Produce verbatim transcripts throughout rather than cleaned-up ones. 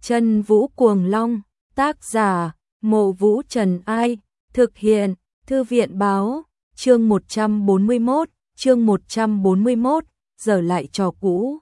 Chân Vũ Cuồng Long, tác giả, Mộ Vũ Trần Ai, thực hiện, Thư viện báo, chương một trăm bốn mươi mốt, chương một trăm bốn mươi mốt, giờ lại trò cũ.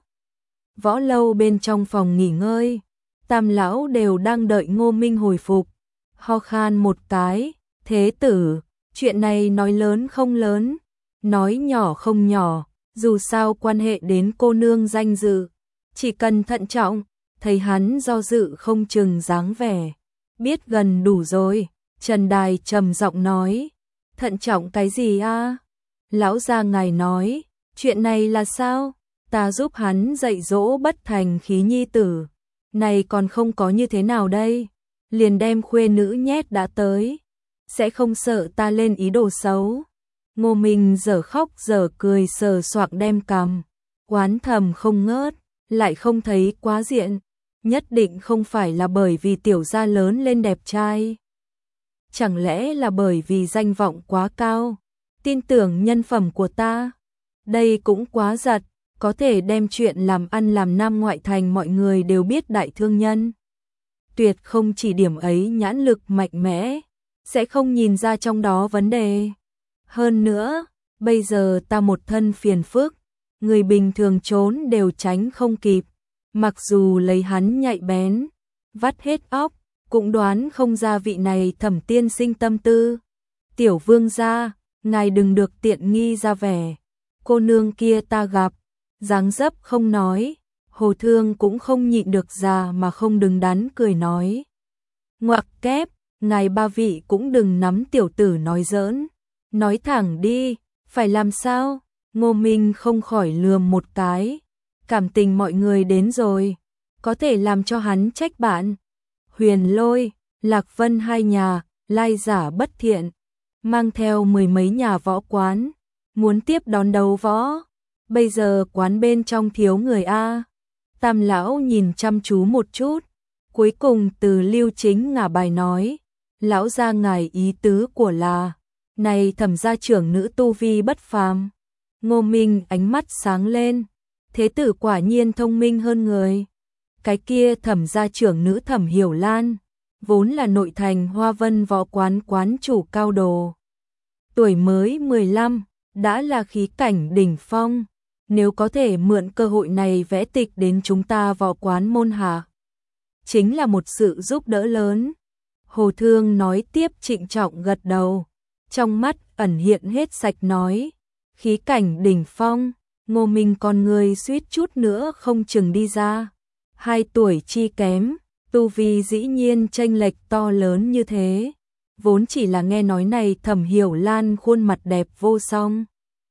Võ lâu bên trong phòng nghỉ ngơi, tam lão đều đang đợi Ngô Minh hồi phục, ho khan một cái, thế tử, chuyện này nói lớn không lớn, nói nhỏ không nhỏ, dù sao quan hệ đến cô nương danh dự, chỉ cần thận trọng, thấy hắn do dự không chừng dáng vẻ, biết gần đủ rồi. Trần Đài trầm giọng nói, thận trọng cái gì a? Lão gia ngài nói, chuyện này là sao? Ta giúp hắn dạy dỗ bất thành khí nhi tử, này còn không có như thế nào đây? Liền đem khuê nữ nhét đã tới, sẽ không sợ ta lên ý đồ xấu. Ngô Minh dở khóc dở cười sờ soạng đem cằm, oán thầm không ngớt, lại không thấy quá diện, nhất định không phải là bởi vì tiểu gia lớn lên đẹp trai. Chẳng lẽ là bởi vì danh vọng quá cao, tin tưởng nhân phẩm của ta? Đây cũng quá giật, có thể đem chuyện làm ăn làm Nam ngoại thành mọi người đều biết đại thương nhân. Tuyệt không chỉ điểm ấy nhãn lực mạnh mẽ, sẽ không nhìn ra trong đó vấn đề. Hơn nữa, bây giờ ta một thân phiền phức, người bình thường trốn đều tránh không kịp, mặc dù lấy hắn nhạy bén, vắt hết óc, cũng đoán không ra vị này Thẩm tiên sinh tâm tư. Tiểu vương gia, ngài đừng được tiện nghi ra vẻ, cô nương kia ta gặp, dáng dấp không nói, Hồ Thương cũng không nhịn được già mà không đứng đắn cười nói. Ngoặc kép, ngài ba vị cũng đừng nắm tiểu tử nói giỡn, nói thẳng đi, phải làm sao? Ngô Minh không khỏi lườm một cái, cảm tình mọi người đến rồi, có thể làm cho hắn trách bạn. Huyền Lôi, Lạc Vân hai nhà, lai giả bất thiện, mang theo mười mấy nhà võ quán, muốn tiếp đón đấu võ. Bây giờ quán bên trong thiếu người a. Tam lão nhìn chăm chú một chút, cuối cùng từ Lưu Chính ngả bài nói, lão gia ngài ý tứ của là, này Thẩm gia trưởng nữ tu vi bất phàm. Ngô Minh ánh mắt sáng lên, thế tử quả nhiên thông minh hơn người. Cái kia Thẩm gia trưởng nữ Thẩm Hiểu Lan, vốn là nội thành Hoa Vân võ quán quán chủ cao đồ. Tuổi mới mười lăm, đã là khí cảnh đỉnh phong, nếu có thể mượn cơ hội này vẽ tịch đến chúng ta võ quán môn hạ, chính là một sự giúp đỡ lớn. Hồ Thương nói tiếp trịnh trọng gật đầu, trong mắt ẩn hiện hết sạch nói, khí cảnh đỉnh phong, Ngô Minh con người suýt chút nữa không chừng đi ra. Hai tuổi chi kém, tu vi dĩ nhiên chênh lệch to lớn như thế, vốn chỉ là nghe nói này Thẩm Hiểu Lan khuôn mặt đẹp vô song.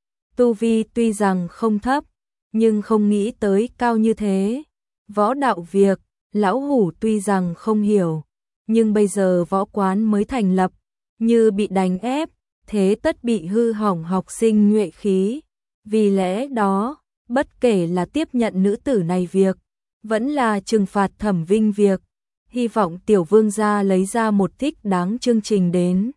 Tu vi tuy rằng không thấp, nhưng không nghĩ tới cao như thế. Võ đạo việc, lão hủ tuy rằng không hiểu, nhưng bây giờ võ quán mới thành lập, như bị đánh ép, thế tất bị hư hỏng học sinh nhuệ khí. Vì lẽ đó, bất kể là tiếp nhận nữ tử này việc, vẫn là trừng phạt Thẩm Vinh việc, hy vọng tiểu vương gia lấy ra một thích đáng chương trình đến.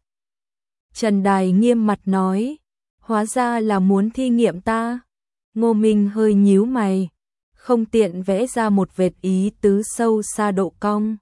Trần Đài nghiêm mặt nói, hóa ra là muốn thi nghiệm ta. Ngô Minh hơi nhíu mày, không tiện vẽ ra một vệt ý tứ sâu xa độ cong.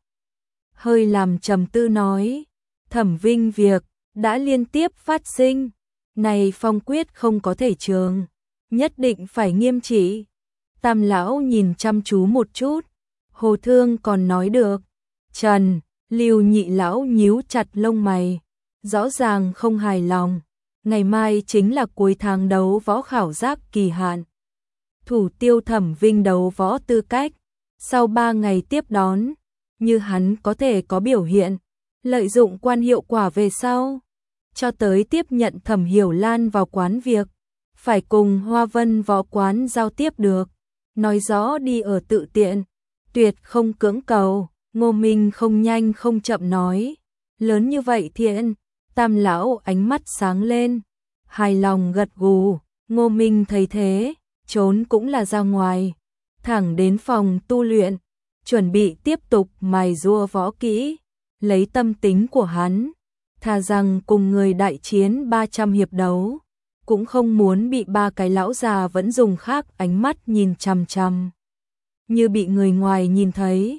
Hơi làm trầm tư nói, Thẩm Vinh việc, đã liên tiếp phát sinh, này phong quyết không có thể trường, nhất định phải nghiêm trị. Tam lão nhìn chăm chú một chút, Hồ Thương còn nói được. Trần, Lưu nhị lão nhíu chặt lông mày, rõ ràng không hài lòng. Ngày mai chính là cuối tháng đấu võ khảo giác kỳ hạn. Thủ tiêu Thẩm Vinh đấu võ tư cách, sau ba ngày tiếp đón, như hắn có thể có biểu hiện, lợi dụng quan hiệu quả về sau, cho tới tiếp nhận Thẩm Hiểu Lan vào quán việc, phải cùng Hoa Vân võ quán giao tiếp được, nói rõ đi ở tự tiện, tuyệt không cưỡng cầu. Ngô Minh không nhanh không chậm nói, lớn như vậy thiện. Tam lão ánh mắt sáng lên, hài lòng gật gù. Ngô Minh thấy thế, trốn cũng là ra ngoài, thẳng đến phòng tu luyện, chuẩn bị tiếp tục mài giũa võ kỹ. Lấy tâm tính của hắn, thà rằng cùng người đại chiến ba trăm hiệp đấu, cũng không muốn bị ba cái lão già vẫn dùng khác ánh mắt nhìn chằm chằm, như bị người ngoài nhìn thấy.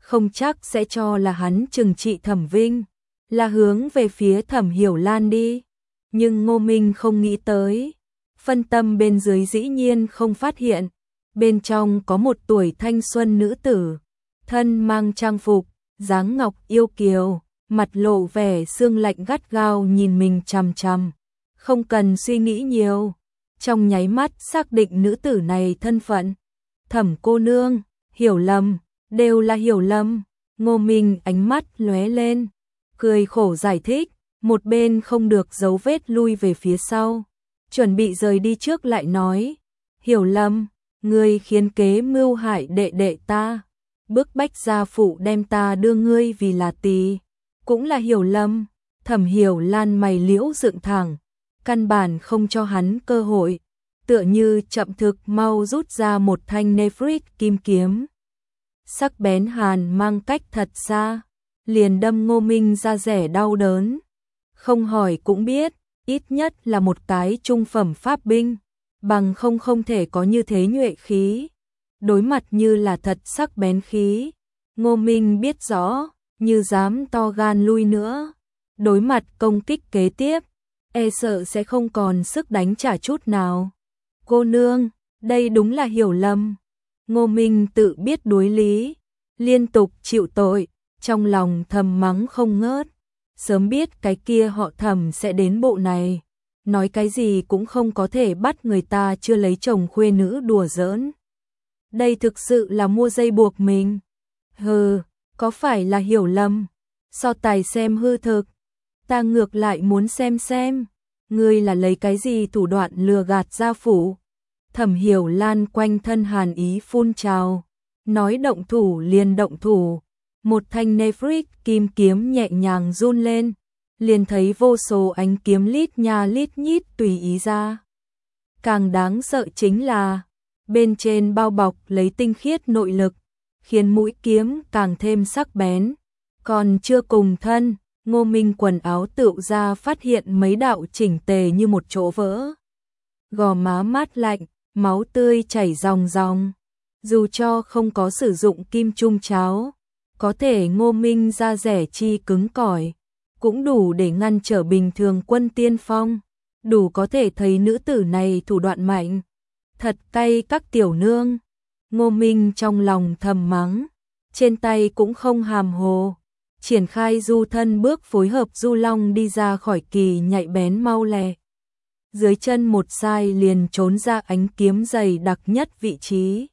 không chắc sẽ cho là hắn trừng trị Thẩm Vinh, là hướng về phía Thẩm Hiểu Lan đi. Nhưng Ngô Minh không nghĩ tới, phân tâm bên dưới dĩ nhiên không phát hiện, bên trong có một tuổi thanh xuân nữ tử, thân mang trang phục, dáng ngọc yêu kiều, mặt lộ vẻ sương lạnh gắt gao nhìn mình chằm chằm, không cần suy nghĩ nhiều, trong nháy mắt xác định nữ tử này thân phận. Thẩm cô nương, hiểu lầm, đều là hiểu lầm. Ngô Minh ánh mắt lóe lên, cười khổ giải thích, một bên không được giấu vết lui về phía sau, chuẩn bị rời đi trước lại nói, hiểu lầm, ngươi khiến kế mưu hại đệ đệ ta, bức bách gia phụ đem ta đưa ngươi vì là tỳ, cũng là hiểu lầm. Thẩm Hiểu Lan mày liễu dựng thẳng, căn bản không cho hắn cơ hội, tựa như chậm thực mau rút ra một thanh Nefrit kim kiếm. Sắc bén hàn mang cách thật xa, liền đâm Ngô Minh ra rẻ đau đớn. Không hỏi cũng biết, ít nhất là một cái trung phẩm pháp binh, bằng không không thể có như thế nhuệ khí. Đối mặt như là thật sắc bén khí, Ngô Minh biết rõ, như dám to gan lui nữa, đối mặt công kích kế tiếp, e sợ sẽ không còn sức đánh trả chút nào. Cô nương, đây đúng là hiểu lầm. Ngô Minh tự biết đối lý, liên tục chịu tội, trong lòng thầm mắng không ngớt. Sớm biết cái kia họ Thẩm sẽ đến bộ này, nói cái gì cũng không có thể bắt người ta chưa lấy chồng khuê nữ đùa giỡn. Đây thực sự là mua dây buộc mình. Hừ, có phải là hiểu lầm? So tài xem hư thực. Ta ngược lại muốn xem xem, ngươi là lấy cái gì thủ đoạn lừa gạt gia phủ. Thẩm Hiểu Lan quanh thân hàn ý phun trào, nói động thủ liền động thủ, một thanh Nefrit kim kiếm nhẹ nhàng run lên, liền thấy vô số ánh kiếm lít nha lít nhít tùy ý ra. Càng đáng sợ chính là, bên trên bao bọc lấy tinh khiết nội lực, khiến mũi kiếm càng thêm sắc bén. Còn chưa cùng thân, Ngô Minh quần áo tựu ra phát hiện mấy đạo chỉnh tề như một chỗ vỡ. Gò má mát lạnh, máu tươi chảy ròng ròng. Dù cho không có sử dụng kim trung cháo, có thể Ngô Minh da rẻ chi cứng cỏi, cũng đủ để ngăn trở bình thường quân tiên phong, đủ có thể thấy nữ tử này thủ đoạn mạnh. Thật cay các tiểu nương. Ngô Minh trong lòng thầm mắng, trên tay cũng không hàm hồ, triển khai du thân bước phối hợp du long đi ra khỏi kỳ nhạy bén mau lẹ. Dưới chân một sai liền trốn ra ánh kiếm dày đặc nhất vị trí.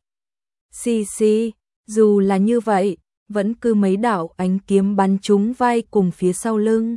Xì xì, dù là như vậy, vẫn cứ mấy đạo ánh kiếm bắn trúng vai cùng phía sau lưng,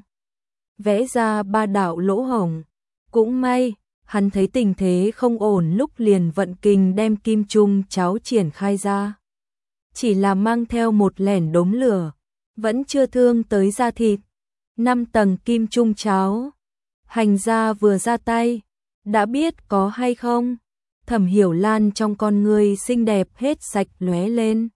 vẽ ra ba đạo lỗ hổng. Cũng may, hắn thấy tình thế không ổn lúc liền vận kình đem kim trung cháo triển khai ra. Chỉ là mang theo một lẻn đốm lửa, vẫn chưa thương tới da thịt. Năm tầng kim trung cháo, hành gia vừa ra tay, đã biết có hay không. Thẩm Hiểu Lan trong con người xinh đẹp hết sạch lóe lên,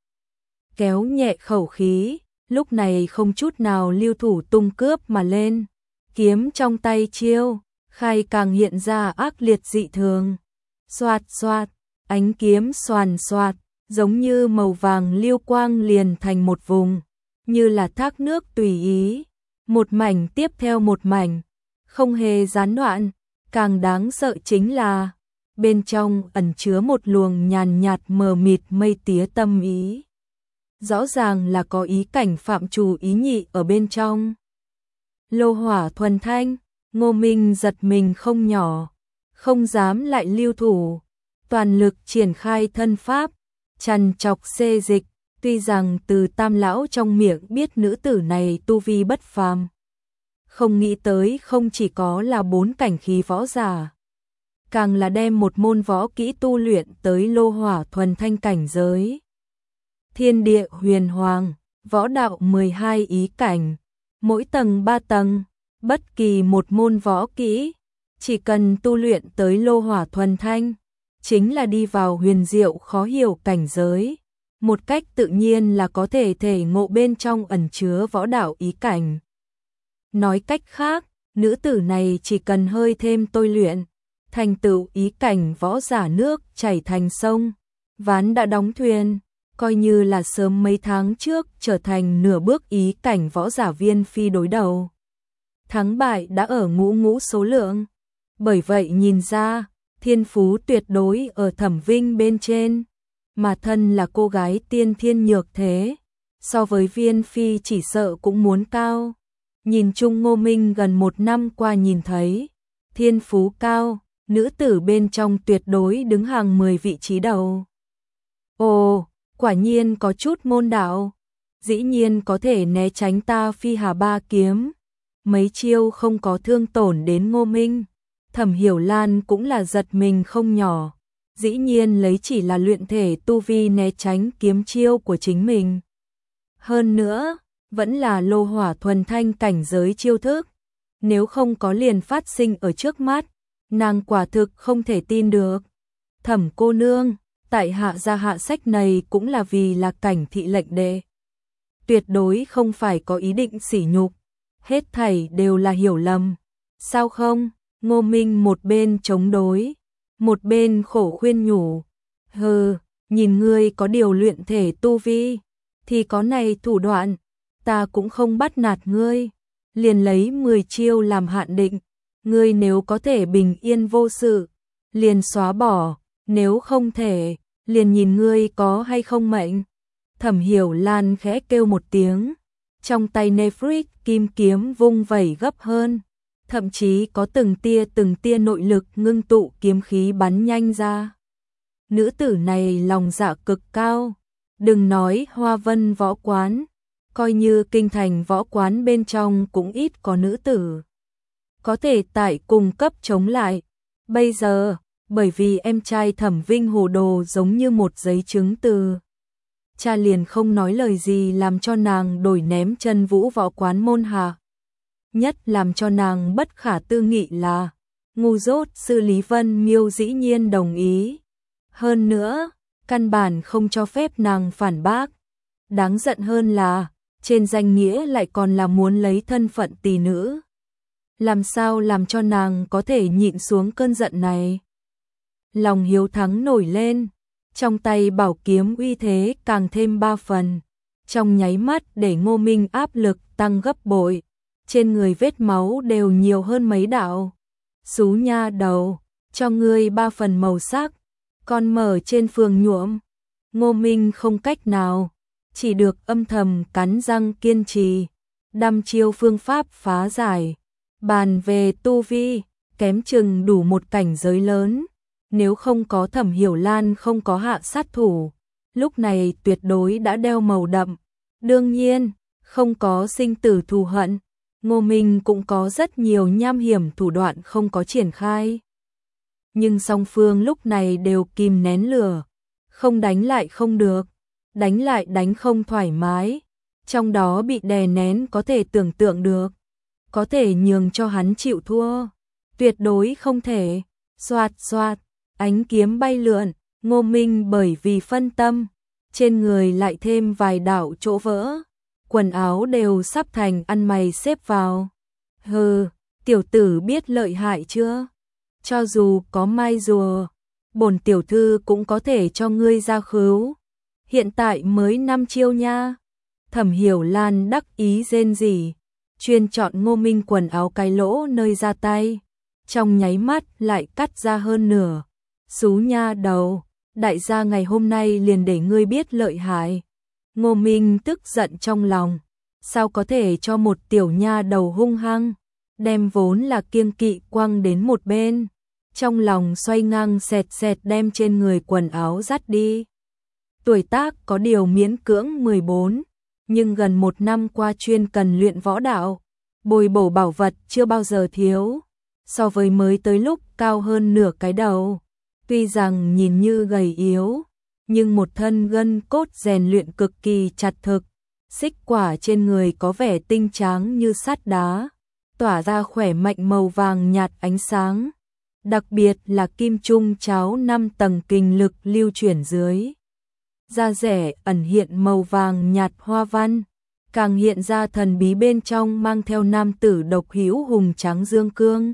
kéo nhẹ khẩu khí, lúc này không chút nào lưu thủ tung cướp mà lên, kiếm trong tay chiêu, khai càng hiện ra ác liệt dị thường. Xoạt xoạt, ánh kiếm xoàn xoạt, giống như màu vàng lưu quang liền thành một vùng, như là thác nước tùy ý, một mảnh tiếp theo một mảnh, không hề gián đoạn. Càng đáng sợ chính là, bên trong ẩn chứa một luồng nhàn nhạt mờ mịt mây tía tâm ý. Rõ ràng là có ý cảnh phạm trù ý nhị ở bên trong. Lô hỏa thuần thanh, Ngô Minh giật mình không nhỏ, không dám lại lưu thủ, toàn lực triển khai thân pháp, trằn trọc xê dịch. Tuy rằng từ Tam lão trong miệng biết nữ tử này tu vi bất phàm, không nghĩ tới không chỉ có là bốn cảnh khí võ giả, càng là đem một môn võ kỹ tu luyện tới lô hỏa thuần thanh cảnh giới. Thiên địa huyền hoàng, võ đạo mười hai ý cảnh, mỗi tầng ba tầng, bất kỳ một môn võ kỹ, chỉ cần tu luyện tới lô hỏa thuần thanh, chính là đi vào huyền diệu khó hiểu cảnh giới, một cách tự nhiên là có thể thể ngộ bên trong ẩn chứa võ đạo ý cảnh. Nói cách khác, nữ tử này chỉ cần hơi thêm tôi luyện, thành tựu ý cảnh võ giả nước chảy thành sông, ván đã đóng thuyền, coi như là sớm mấy tháng trước trở thành nửa bước ý cảnh võ giả Viên Phi đối đầu. Thắng bại đã ở ngũ ngũ số lượng, bởi vậy nhìn ra, thiên phú tuyệt đối ở Thẩm Vinh bên trên, mà thân là cô gái tiên thiên nhược thế, so với Viên Phi chỉ sợ cũng muốn cao. Nhìn chung Ngô Minh gần một năm qua nhìn thấy, thiên phú cao, nữ tử bên trong tuyệt đối đứng hàng mười vị trí đầu. Ồ, quả nhiên có chút môn đạo, dĩ nhiên có thể né tránh ta Phi Hà ba kiếm, mấy chiêu không có thương tổn đến Ngô Minh. Thẩm Hiểu Lan cũng là giật mình không nhỏ, dĩ nhiên lấy chỉ là luyện thể tu vi né tránh kiếm chiêu của chính mình. Hơn nữa, vẫn là lô hỏa thuần thanh cảnh giới chiêu thức, nếu không có liền phát sinh ở trước mắt, nàng quả thực không thể tin được. Thẩm cô nương, tại hạ ra hạ sách này cũng là vì là cảnh thị lệnh đệ. Tuyệt đối không phải có ý định sỉ nhục, hết thảy đều là hiểu lầm. Sao không? Ngô Minh một bên chống đối, một bên khổ khuyên nhủ. Hừ, nhìn ngươi có điều luyện thể tu vi, thì có này thủ đoạn, ta cũng không bắt nạt ngươi. Liền lấy mười chiêu làm hạn định, ngươi nếu có thể bình yên vô sự, liền xóa bỏ, nếu không thể, liền nhìn ngươi có hay không mệnh. Thẩm Hiểu Lan khẽ kêu một tiếng, trong tay Nefrit kim kiếm vung vẩy gấp hơn, thậm chí có từng tia từng tia nội lực ngưng tụ kiếm khí bắn nhanh ra. Nữ tử này lòng dạ cực cao, đừng nói Hoa Vân võ quán, coi như kinh thành võ quán bên trong cũng ít có nữ tử có thể tại cùng cấp chống lại. Bây giờ, bởi vì em trai Thẩm Vinh hồ đồ giống như một giấy chứng từ, cha liền không nói lời gì làm cho nàng đổi ném chân vũ võ quán môn hạ. Nhất làm cho nàng bất khả tư nghị là, ngu dốt sư Lý Vân Miêu dĩ nhiên đồng ý. Hơn nữa, căn bản không cho phép nàng phản bác. Đáng giận hơn là, trên danh nghĩa lại còn là muốn lấy thân phận tỷ nữ. Làm sao làm cho nàng có thể nhịn xuống cơn giận này? Lòng hiếu thắng nổi lên, trong tay bảo kiếm uy thế càng thêm ba phần, trong nháy mắt để Ngô Minh áp lực tăng gấp bội, trên người vết máu đều nhiều hơn mấy đạo. Xú nha đầu, cho ngươi ba phần màu sắc, còn mở trên phường nhuộm. Ngô Minh không cách nào, chỉ được âm thầm cắn răng kiên trì, đăm chiêu phương pháp phá giải. Bàn về tu vi, kém chừng đủ một cảnh giới lớn, nếu không có Thẩm Hiểu Lan không có hạ sát thủ, lúc này tuyệt đối đã đeo màu đậm. Đương nhiên, không có sinh tử thù hận, Ngô Minh cũng có rất nhiều nham hiểm thủ đoạn không có triển khai. Nhưng song phương lúc này đều kìm nén lửa, không đánh lại không được, đánh lại đánh không thoải mái, trong đó bị đè nén có thể tưởng tượng được. Có thể nhường cho hắn chịu thua, tuyệt đối không thể. Xoạt xoạt, ánh kiếm bay lượn, Ngô Minh bởi vì phân tâm, trên người lại thêm vài đạo chỗ vỡ, quần áo đều sắp thành ăn mày xếp vào. Hừ, tiểu tử biết lợi hại chưa? Cho dù có mai rùa, bổn tiểu thư cũng có thể cho ngươi ra khứu. Hiện tại mới năm chiêu nha. Thẩm Hiểu Lan đắc ý rên rỉ, chuyên chọn Ngô Minh quần áo cái lỗ nơi ra tay, trong nháy mắt lại cắt ra hơn nửa. Xú nha đầu, đại gia ngày hôm nay liền để ngươi biết lợi hại. Ngô Minh tức giận trong lòng, sao có thể cho một tiểu nha đầu hung hăng, đem vốn là kiêng kỵ quăng đến một bên, trong lòng xoay ngang xẹt xẹt đem trên người quần áo dắt đi. Tuổi tác có điều miễn cưỡng mười bốn, nhưng gần một năm qua chuyên cần luyện võ đạo, bồi bổ bảo vật chưa bao giờ thiếu, so với mới tới lúc cao hơn nửa cái đầu. Tuy rằng nhìn như gầy yếu, nhưng một thân gân cốt rèn luyện cực kỳ chặt thực, xích quả trên người có vẻ tinh tráng như sắt đá, tỏa ra khỏe mạnh màu vàng nhạt ánh sáng, đặc biệt là kim trung cháo năm tầng kình lực lưu chuyển dưới. Da rẻ ẩn hiện màu vàng nhạt hoa văn, càng hiện ra thần bí bên trong mang theo nam tử độc hữu hùng tráng dương cương.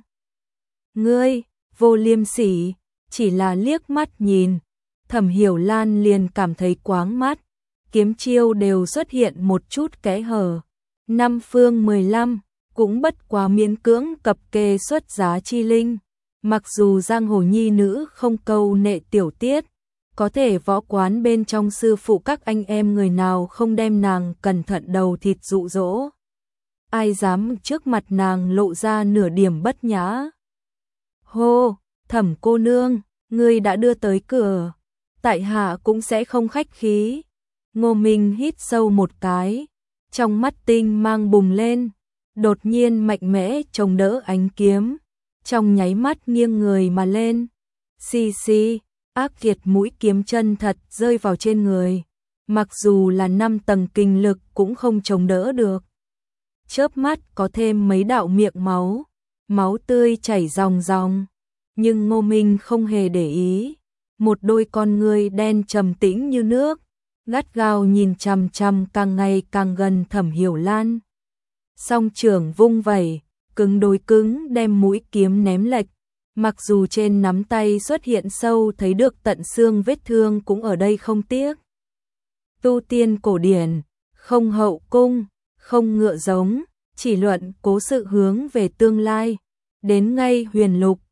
Ngươi, vô liêm sỉ, chỉ là liếc mắt nhìn, Thẩm Hiểu Lan liền cảm thấy quáng mắt, kiếm chiêu đều xuất hiện một chút kẽ hở. Năm phương mười lăm, cũng bất quá miễn cưỡng cập kê xuất giá chi linh. Mặc dù giang hồ nhi nữ không câu nệ tiểu tiết, có thể võ quán bên trong sư phụ các anh em người nào không đem nàng cẩn thận đầu thịt dụ dỗ. Ai dám trước mặt nàng lộ ra nửa điểm bất nhã. Hô, Thẩm cô nương, ngươi đã đưa tới cửa, tại hạ cũng sẽ không khách khí. Ngô Minh hít sâu một cái, trong mắt tinh mang bùng lên, đột nhiên mạnh mẽ chống đỡ ánh kiếm, trong nháy mắt nghiêng người mà lên. Xì xì, ác kiệt mũi kiếm chân thật rơi vào trên người, mặc dù là năm tầng kinh lực cũng không chống đỡ được. Chớp mắt có thêm mấy đạo miệng máu, máu tươi chảy ròng ròng, nhưng Ngô Minh không hề để ý, một đôi con ngươi đen trầm tĩnh như nước, gắt gao nhìn chằm chằm càng ngày càng gần Thẩm Hiểu Lan. Song trưởng vung vẩy, cứng đối cứng đem mũi kiếm ném lệch, mặc dù trên nắm tay xuất hiện sâu thấy được tận xương vết thương cũng ở đây không tiếc. Tu tiên cổ điển, không hậu cung, không ngựa giống, chỉ luận cố sự hướng về tương lai, đến ngay huyền lục,